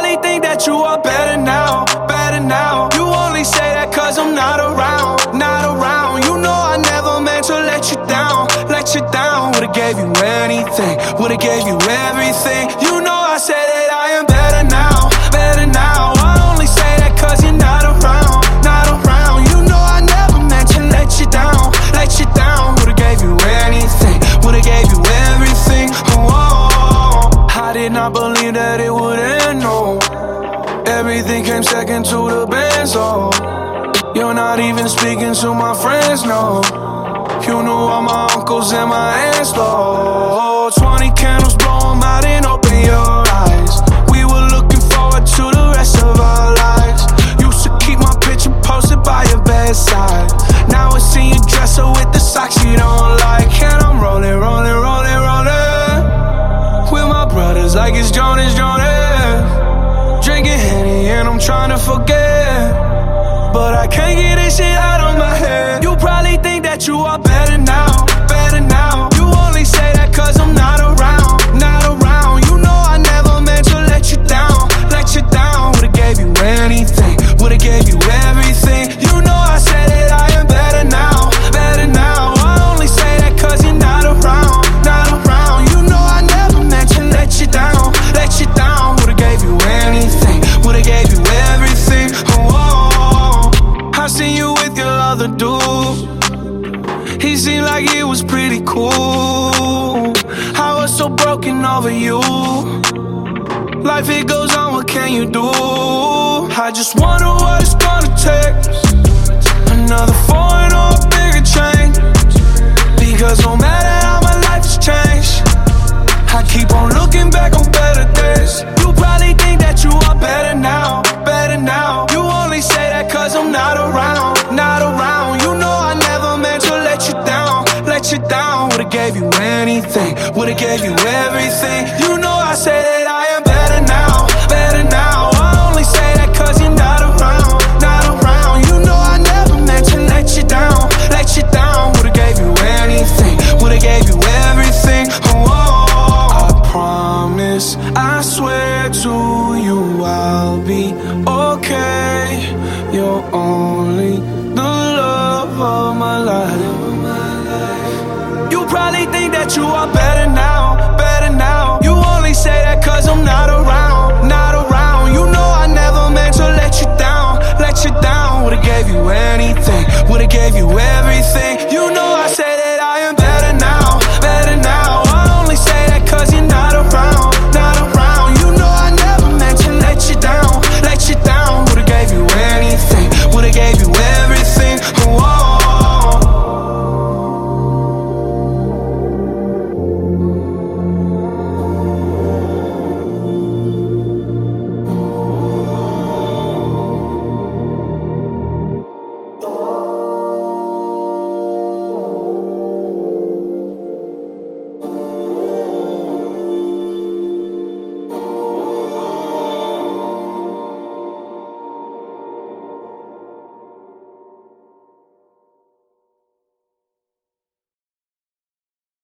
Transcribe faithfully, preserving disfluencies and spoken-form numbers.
probably think that you are better now, better now. You only say that cause I'm not around, not around. You know I never meant to let you down, let you down. Would've gave you anything, would've gave you everything. You know I said that I am better now, better now. I only say that cause you're not around, not around. You know I never meant to let you down, let you down. Would've gave you anything, would've gave you everything. Oh, I did not believe that it would end, no. Everything came second to the best, oh. You're not even speaking to my friends, no. You knew all my uncles and my aunts, Lord. Twenty candles, blow them out and open your eyes. We were looking forward to the rest of our lives. Used to keep my picture posted by your bedside. Now it's in your dresser with the socks you don't like. And I'm rolling, rolling, rolling, rolling with my brothers like it's Jonas, Jonas. Drinking Henny and I'm trying to forget, but I can't get this shit out of my head. You probably think that you are better now, better now. You only say that cause I'm not around, not around. You know I never meant to let you down, let you down. Would've gave you anything, would've gave you everything. You know I said that I am better now, better now. I only say that cause you're not around, not around. You know I never meant to let you down, let you down. Would've gave you anything, would've gave you everything. Oh, I seen you with your other dude. He seemed like he was pretty cool. I was so broken over you. Life it goes on, what can you do? I just wonder what it's gonna take. Another foreign or a bigger change. Because no matter how my life has changed, I keep on looking back on better days. You probably think that you are better now, better now. You only say that cause I'm not around, not around. You know I never meant to let you down, let you down. Would've gave you anything, would've gave you everything. You know I say that I am better now, better now. I only say that cause you're not around, not around. You know I never meant to let you down, let you down. Would've gave you anything, would've gave you everything. Oh, I promise, I swear to you I'll be okay. You're only the love of my life. You probably think that you are better now, better now. You only say that cause I'm not around, not around. You know I never meant to let you down, let you down. Would've gave you anything, would've gave you everything.